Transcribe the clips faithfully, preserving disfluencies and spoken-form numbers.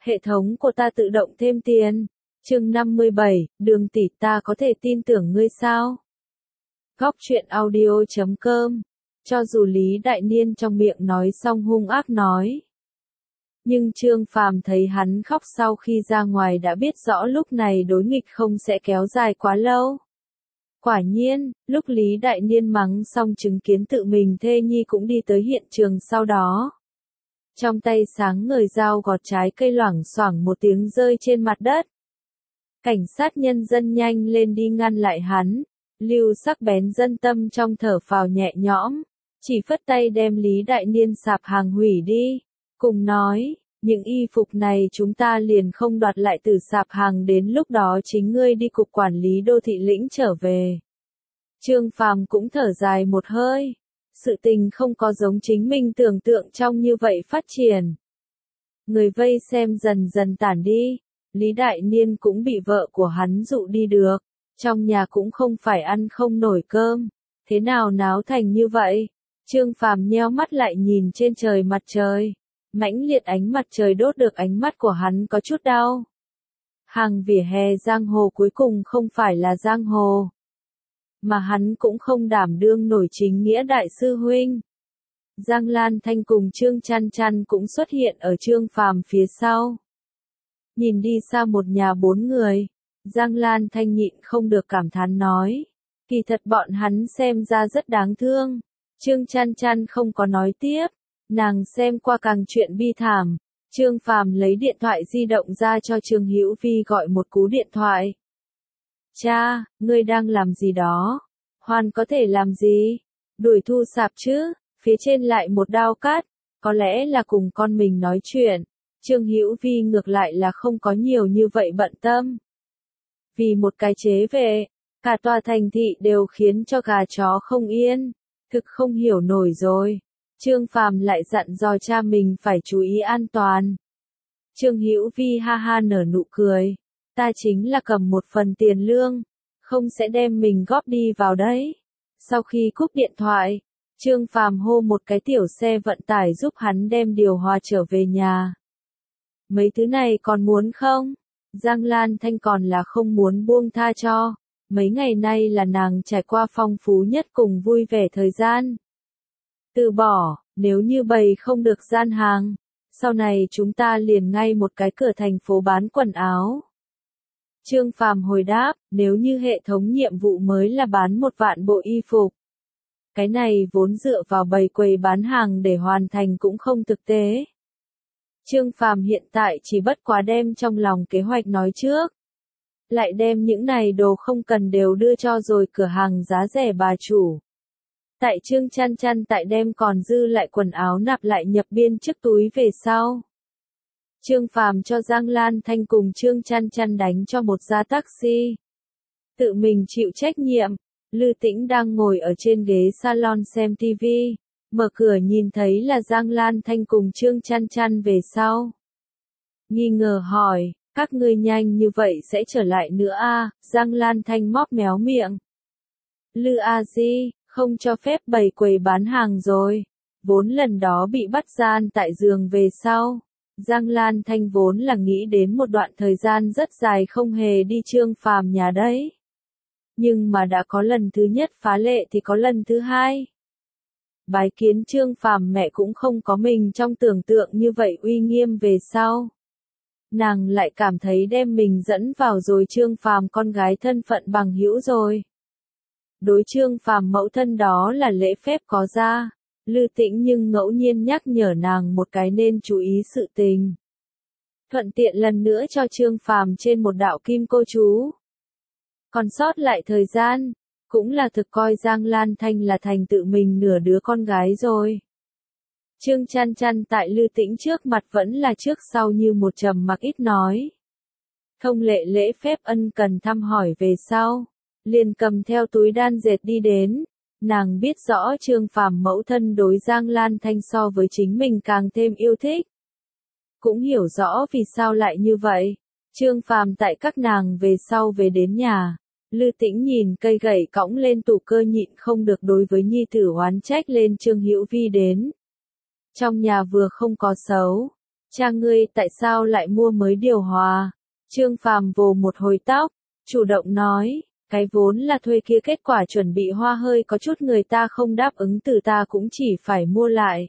Hệ thống của ta tự động thêm tiền. Chương năm mươi bảy, Đường tỷ, ta có thể tin tưởng ngươi sao? Góc truyện audio chấm com. Cho dù Lý Đại Niên trong miệng nói xong hung ác nói, nhưng Trương Phàm thấy hắn khóc sau khi ra ngoài đã biết rõ lúc này đối nghịch không sẽ kéo dài quá lâu. Quả nhiên, lúc Lý Đại Niên mắng xong chứng kiến tự mình thê nhi cũng đi tới hiện trường sau đó. Trong tay sáng ngời dao gọt trái cây loảng xoảng một tiếng rơi trên mặt đất. Cảnh sát nhân dân nhanh lên đi ngăn lại hắn. Lưu sắc bén dân tâm trong thở phào nhẹ nhõm, chỉ phất tay đem Lý Đại Niên sạp hàng hủy đi, cùng nói, những y phục này chúng ta liền không đoạt lại từ sạp hàng, đến lúc đó chính ngươi đi cục quản lý đô thị lĩnh trở về. Trương Phàm cũng thở dài một hơi, sự tình không có giống chính mình tưởng tượng trong như vậy phát triển. Người vây xem dần dần tản đi, Lý Đại Niên cũng bị vợ của hắn dụ đi được. Trong nhà cũng không phải ăn không nổi cơm, thế nào náo thành như vậy? Trương Phàm nheo mắt lại nhìn trên trời mặt trời, mãnh liệt ánh mặt trời đốt được ánh mắt của hắn có chút đau. Hàng vỉa hè giang hồ cuối cùng không phải là giang hồ, mà hắn cũng không đảm đương nổi chính nghĩa đại sư huynh. Giang Lan Thanh cùng Trương Chăn Chăn cũng xuất hiện ở Trương Phàm phía sau. Nhìn đi xa một nhà bốn người, Giang Lan Thanh nhịn không được cảm thán nói, kỳ thật bọn hắn xem ra rất đáng thương. Trương Chăn Chăn không có nói tiếp, nàng xem qua càng chuyện bi thảm. Trương Phàm lấy điện thoại di động ra cho Trương Hữu Vi gọi một cú điện thoại. Cha, ngươi đang làm gì đó? Hoàn có thể làm gì? Đuổi thu sạp chứ, phía trên lại một đao cắt, có lẽ là cùng con mình nói chuyện. Trương Hữu Vi ngược lại là không có nhiều như vậy bận tâm. Vì một cái chế vệ, cả tòa thành thị đều khiến cho gà chó không yên, thực không hiểu nổi rồi. Trương Phàm lại dặn dò cha mình phải chú ý an toàn. Trương Hữu Vi ha ha nở nụ cười, ta chính là cầm một phần tiền lương, không sẽ đem mình góp đi vào đấy. Sau khi cúp điện thoại, Trương Phàm hô một cái tiểu xe vận tải giúp hắn đem điều hòa trở về nhà. Mấy thứ này còn muốn không? Giang Lan Thanh còn là không muốn buông tha cho, mấy ngày nay là nàng trải qua phong phú nhất cùng vui vẻ thời gian. Từ bỏ, nếu như bày không được gian hàng, sau này chúng ta liền ngay một cái cửa thành phố bán quần áo. Trương Phàm hồi đáp, nếu như hệ thống nhiệm vụ mới là bán một vạn bộ y phục. Cái này vốn dựa vào bày quầy bán hàng để hoàn thành cũng không thực tế. Trương Phàm hiện tại chỉ bất quá đem trong lòng kế hoạch nói trước. Lại đem những này đồ không cần đều đưa cho rồi cửa hàng giá rẻ bà chủ. Tại Trương Chăn Chăn tại đem còn dư lại quần áo nạp lại nhập biên chiếc túi về sau. Trương Phàm cho Giang Lan Thanh cùng Trương Chăn Chăn đánh cho một gia taxi. Tự mình chịu trách nhiệm, Lư Tĩnh đang ngồi ở trên ghế salon xem ti vi. Mở cửa nhìn thấy là Giang Lan Thanh cùng Trương Chăn Chăn về sau. Nghi ngờ hỏi, các ngươi nhanh như vậy sẽ trở lại nữa à? Giang Lan Thanh móc méo miệng. Lư A Di, không cho phép bày quầy bán hàng rồi. Vốn lần đó bị bắt gian tại giường về sau. Giang Lan Thanh vốn là nghĩ đến một đoạn thời gian rất dài không hề đi Trương Phàm nhà đấy. Nhưng mà đã có lần thứ nhất phá lệ thì có lần thứ hai. Bái kiến Trương Phàm mẹ cũng không có mình trong tưởng tượng như vậy uy nghiêm về sau. Nàng lại cảm thấy đem mình dẫn vào rồi Trương Phàm con gái thân phận bằng hữu rồi. Đối Trương Phàm mẫu thân đó là lễ phép có ra, Lư Tĩnh nhưng ngẫu nhiên nhắc nhở nàng một cái nên chú ý sự tình. Thuận tiện lần nữa cho Trương Phàm trên một đạo kim cô chú. Còn sót lại thời gian, cũng là thực coi Giang Lan Thanh là thành tự mình nửa đứa con gái rồi. Trương Chăn Chăn tại Lư Tĩnh trước mặt vẫn là trước sau như một trầm mặc ít nói. Thông lệ lễ phép ân cần thăm hỏi về sau, liền cầm theo túi đan dệt đi đến. Nàng biết rõ Trương Phàm mẫu thân đối Giang Lan Thanh so với chính mình càng thêm yêu thích. Cũng hiểu rõ vì sao lại như vậy. Trương Phàm tại các nàng về sau về đến nhà. Lư Tĩnh nhìn cây gậy cõng lên tủ cơ nhịn không được đối với nhi tử oán trách lên Trương Hữu Vi đến. Trong nhà vừa không có xấu, Cha ngươi tại sao lại mua mới điều hòa? Trương Phàm vồ một hồi tóc, chủ động nói, cái vốn là thuê kia kết quả chuẩn bị hoa hơi có chút người ta không đáp ứng từ ta cũng chỉ phải mua lại.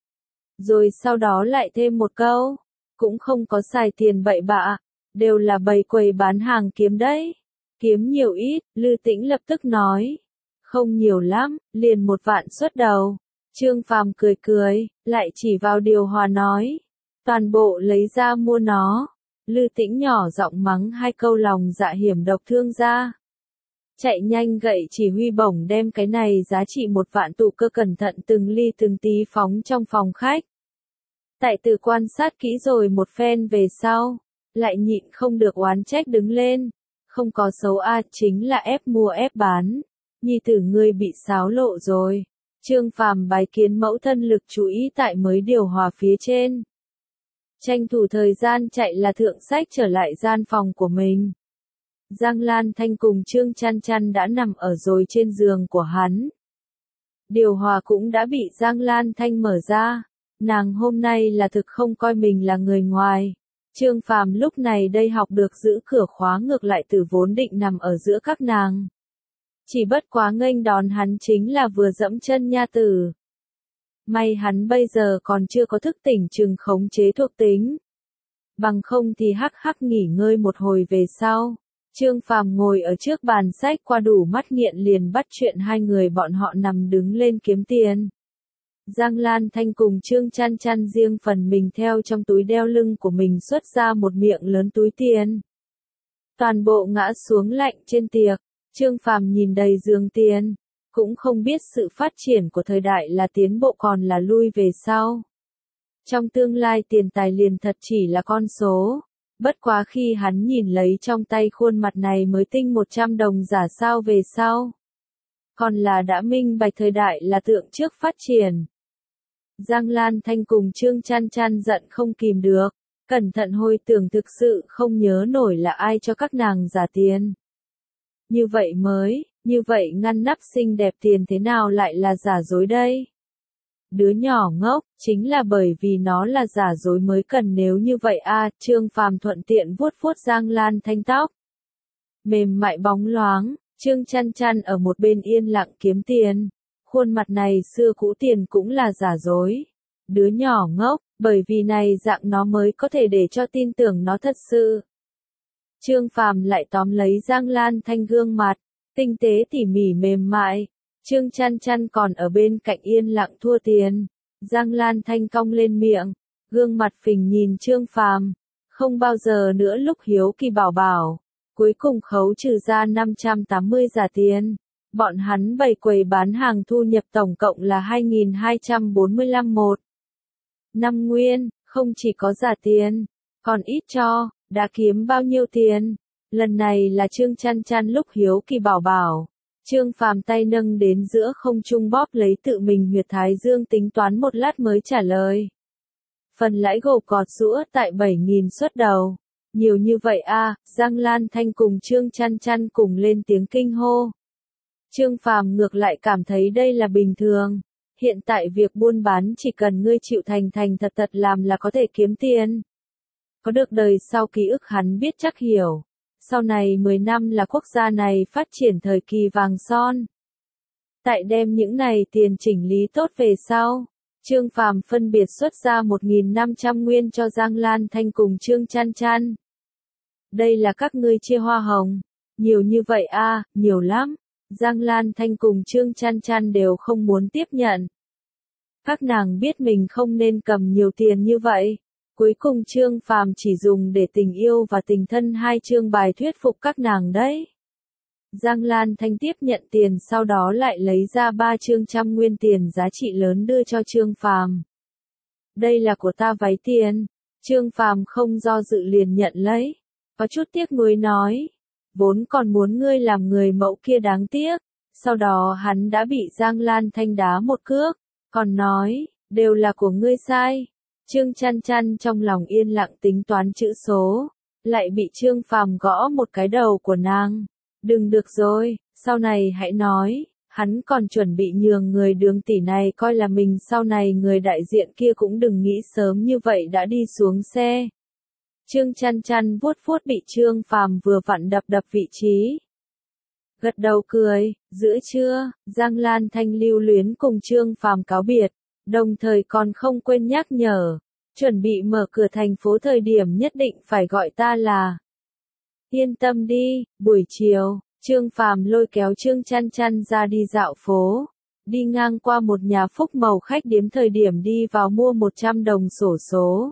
Rồi sau đó lại thêm một câu, cũng không có xài tiền bậy bạ, đều là bày quầy bán hàng kiếm đấy. Kiếm nhiều ít, Lư Tĩnh lập tức nói. Không nhiều lắm, liền một vạn xuất đầu. Trương Phàm cười cười, lại chỉ vào điều hòa nói. Toàn bộ lấy ra mua nó. Lư Tĩnh nhỏ giọng mắng hai câu lòng dạ hiểm độc thương ra. Chạy nhanh gậy chỉ huy bổng đem cái này giá trị một vạn tụ cơ cẩn thận từng ly từng tí phóng trong phòng khách. Tại Tử quan sát kỹ rồi một phen về sau, lại nhịn không được oán trách đứng lên. Không có xấu a, chính là ép mua ép bán. Nhi tử ngươi bị xáo lộ rồi. Trương Phàm bái kiến mẫu thân lực chú ý tại mới điều hòa phía trên. Tranh thủ thời gian chạy là thượng sách trở lại gian phòng của mình. Giang Lan Thanh cùng Trương Chăn Chăn đã nằm ở rồi trên giường của hắn. Điều hòa cũng đã bị Giang Lan Thanh mở ra. Nàng hôm nay là thực không coi mình là người ngoài. Trương Phàm lúc này đây học được giữ cửa khóa ngược lại từ vốn định nằm ở giữa các nàng. Chỉ bất quá nghênh đón hắn chính là vừa dẫm chân nha tử. May hắn bây giờ còn chưa có thức tỉnh chừng khống chế thuộc tính. Bằng không thì hắc hắc nghỉ ngơi một hồi về sau. Trương Phàm ngồi ở trước bàn sách qua đủ mắt nghiện liền bắt chuyện hai người bọn họ nằm đứng lên kiếm tiền. Giang Lan Thanh cùng Trương Chăn Chăn riêng phần mình theo trong túi đeo lưng của mình xuất ra một miệng lớn túi tiền. Toàn bộ ngã xuống lạnh trên tiệc, Trương Phàm nhìn đầy giường tiền, cũng không biết sự phát triển của thời đại là tiến bộ còn là lui về sau. Trong tương lai tiền tài liền thật chỉ là con số, bất quá khi hắn nhìn lấy trong tay khuôn mặt này mới tinh một trăm đồng giả sao về sau. Còn là đã minh bạch thời đại là tượng trước phát triển. Giang Lan Thanh cùng Trương Chăn Chăn giận không kìm được, cẩn thận hồi tưởng thực sự không nhớ nổi là ai cho các nàng giả tiền. Như vậy mới, như vậy ngăn nắp xinh đẹp tiền thế nào lại là giả dối đây? Đứa nhỏ ngốc, chính là bởi vì nó là giả dối mới cần nếu như vậy a. Trương Phàm thuận tiện vuốt vuốt Giang Lan Thanh tóc. Mềm mại bóng loáng, Trương Chăn Chăn ở một bên yên lặng kiếm tiền. Khuôn mặt này xưa cũ tiền cũng là giả dối. Đứa nhỏ ngốc, bởi vì này dạng nó mới có thể để cho tin tưởng nó thật sự. Trương Phàm lại tóm lấy Giang Lan Thanh gương mặt, tinh tế tỉ mỉ mềm mại. Trương Chăn Chăn còn ở bên cạnh yên lặng thua tiền. Giang Lan Thanh cong lên miệng, gương mặt phình nhìn Trương Phàm, không bao giờ nữa lúc hiếu kỳ bảo bảo. Cuối cùng khấu trừ ra năm trăm tám mươi giả tiền. Bọn hắn bày quầy bán hàng thu nhập tổng cộng là hai nghìn hai trăm bốn mươi lăm một. Năm nguyên, không chỉ có giả tiền, còn ít cho, đã kiếm bao nhiêu tiền. Lần này là Trương Chăn Chăn lúc hiếu kỳ bảo bảo. Trương Phàm tay nâng đến giữa không trung bóp lấy tự mình huyệt thái dương tính toán một lát mới trả lời. Phần lãi gộp cọt giũa tại bảy nghìn suất đầu. Nhiều như vậy a. À, Giang Lan Thanh cùng Trương Chăn Chăn cùng lên tiếng kinh hô. Trương Phàm ngược lại cảm thấy đây là bình thường. Hiện tại việc buôn bán chỉ cần ngươi chịu thành thành thật thật làm là có thể kiếm tiền. Có được đời sau ký ức hắn biết chắc hiểu. Sau này mười năm là quốc gia này phát triển thời kỳ vàng son. Tại đem những này tiền chỉnh lý tốt về sau, Trương Phàm phân biệt xuất ra một nghìn năm trăm nguyên cho Giang Lan Thanh cùng Trương Chăn Chăn. Đây là các ngươi chia hoa hồng. Nhiều như vậy a, à, nhiều lắm. Giang Lan Thanh cùng Trương Chăn Chăn đều không muốn tiếp nhận. Các nàng biết mình không nên cầm nhiều tiền như vậy. Cuối cùng Trương Phàm chỉ dùng để tình yêu và tình thân hai chương bài thuyết phục các nàng đấy. Giang Lan Thanh tiếp nhận tiền sau đó lại lấy ra ba chương trăm nguyên tiền giá trị lớn đưa cho Trương Phàm. Đây là của ta váy tiền. Trương Phàm không do dự liền nhận lấy. Có chút tiếc nuối nói. Vốn còn muốn ngươi làm người mẫu kia đáng tiếc. Sau đó hắn đã bị Giang Lan Thanh đá một cước. Còn nói, đều là của ngươi sai. Trương Chăn Chăn trong lòng yên lặng tính toán chữ số. Lại bị Trương Phàm gõ một cái đầu của nàng. Đừng được rồi, sau này hãy nói. Hắn còn chuẩn bị nhường người Đường tỷ này coi là mình sau này người đại diện kia cũng đừng nghĩ sớm như vậy đã đi xuống xe. Trương Chăn Chăn vuốt vuốt bị Trương Phàm vừa vặn đập đập vị trí. Gật đầu cười, giữa trưa, Giang Lan Thanh lưu luyến cùng Trương Phàm cáo biệt, đồng thời còn không quên nhắc nhở, chuẩn bị mở cửa thành phố thời điểm nhất định phải gọi ta là. Yên tâm đi, buổi chiều, Trương Phàm lôi kéo Trương Chăn Chăn ra đi dạo phố, đi ngang qua một nhà phúc màu khách điếm thời điểm đi vào mua một trăm đồng xổ số.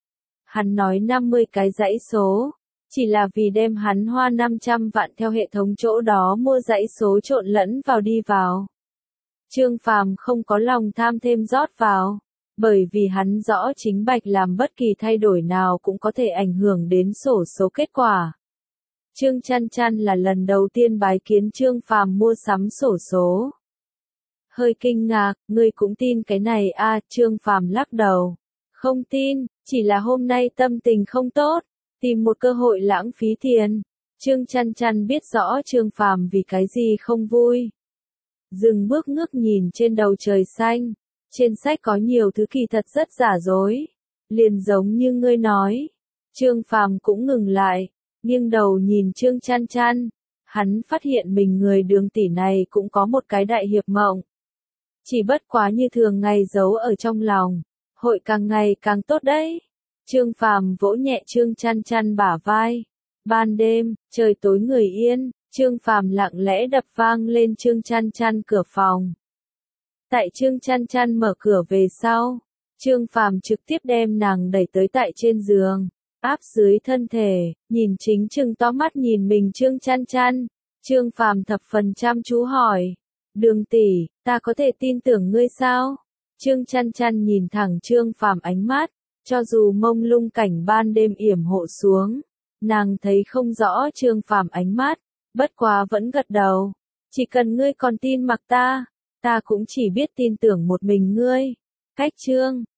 Hắn nói năm mươi cái dãy số, chỉ là vì đem hắn hoa năm trăm vạn theo hệ thống chỗ đó mua dãy số trộn lẫn vào đi vào. Trương Phàm không có lòng tham thêm rót vào, bởi vì hắn rõ chính bạch làm bất kỳ thay đổi nào cũng có thể ảnh hưởng đến sổ số kết quả. Trương Chăn Chăn là lần đầu tiên bái kiến Trương Phàm mua sắm sổ số. Hơi kinh ngạc, ngươi cũng tin cái này à, Trương Phàm lắc đầu. Không tin, chỉ là hôm nay tâm tình không tốt, tìm một cơ hội lãng phí tiền. Trương Chăn Chăn biết rõ Trương Phàm vì cái gì không vui. Dừng bước ngước nhìn trên đầu trời xanh, trên sách có nhiều thứ kỳ thật rất giả dối, liền giống như ngươi nói. Trương Phàm cũng ngừng lại, nghiêng đầu nhìn Trương Chăn Chăn, hắn phát hiện mình người Đường tỷ này cũng có một cái đại hiệp mộng. Chỉ bất quá như thường ngày giấu ở trong lòng, hội càng ngày càng tốt đấy. Trương Phàm vỗ nhẹ Trương Chăn Chăn bả vai. Ban đêm, trời tối người yên, Trương Phàm lặng lẽ đập vang lên Trương Chăn Chăn cửa phòng. Tại Trương Chăn Chăn mở cửa về sau, Trương Phàm trực tiếp đem nàng đẩy tới tại trên giường, áp dưới thân thể, nhìn chính trừng to mắt nhìn mình Trương Chăn Chăn. Trương Phàm thập phần chăm chú hỏi, Đường tỷ, ta có thể tin tưởng ngươi sao? Trương Chăn Chăn nhìn thẳng Trương Phàm ánh mắt, cho dù mông lung cảnh ban đêm yểm hộ xuống, nàng thấy không rõ Trương Phàm ánh mắt, bất quá vẫn gật đầu. Chỉ cần ngươi còn tin mặc ta, ta cũng chỉ biết tin tưởng một mình ngươi. Cách Trương